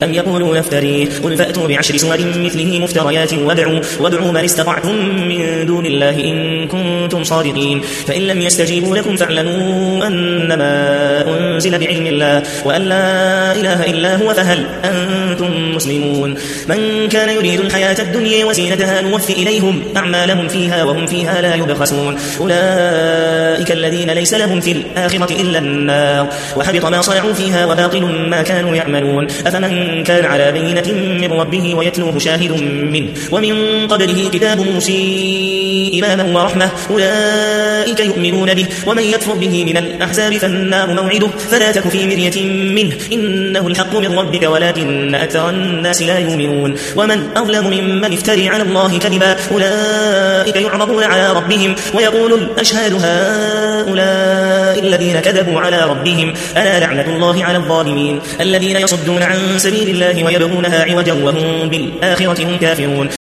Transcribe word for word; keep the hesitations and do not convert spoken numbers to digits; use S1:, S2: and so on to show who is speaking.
S1: أم يقولون افتريه قل فأتوا بعشر سور مثله مفتريات وادعوا, وادعوا من استطعتم من دون الله إن كنتم صادقين فإن لم يستجيبوا لكم فاعلموا أنما أنزل بعلم الله وأن لا إله إلا هو فهل أنتم مسلمون من كان يريد الحياة الدنيا وزينتها نوفي إليهم أعمالهم فيها وهم فيها لا يبخسون أولئك الذين ليس لهم في الآخرة إلا النار وحبط ما صنعوا فيها وباطل ما كانوا يعملون أفمن كان على بينة من ربه ويتلوه شاهد منه ومن قبله كتاب موسى إماما ورحمة أولئك يؤمنون به ومن يكفر به من الأحزاب فالنار موعده فلا تك في مرية منه إنه الحق من ربك ولكن أكثر الناس لا يؤمنون ومن أظلم ممن افتري على الله كذبا أولئك يعرضون على ربهم ويقول الأشهاد هؤلاء الذين كذبوا على ربهم ألا لعنة الله على الظالمين الذين يصدون عن سبيل الله ويبغونها عوجا وهم بالآخرة هم كافرون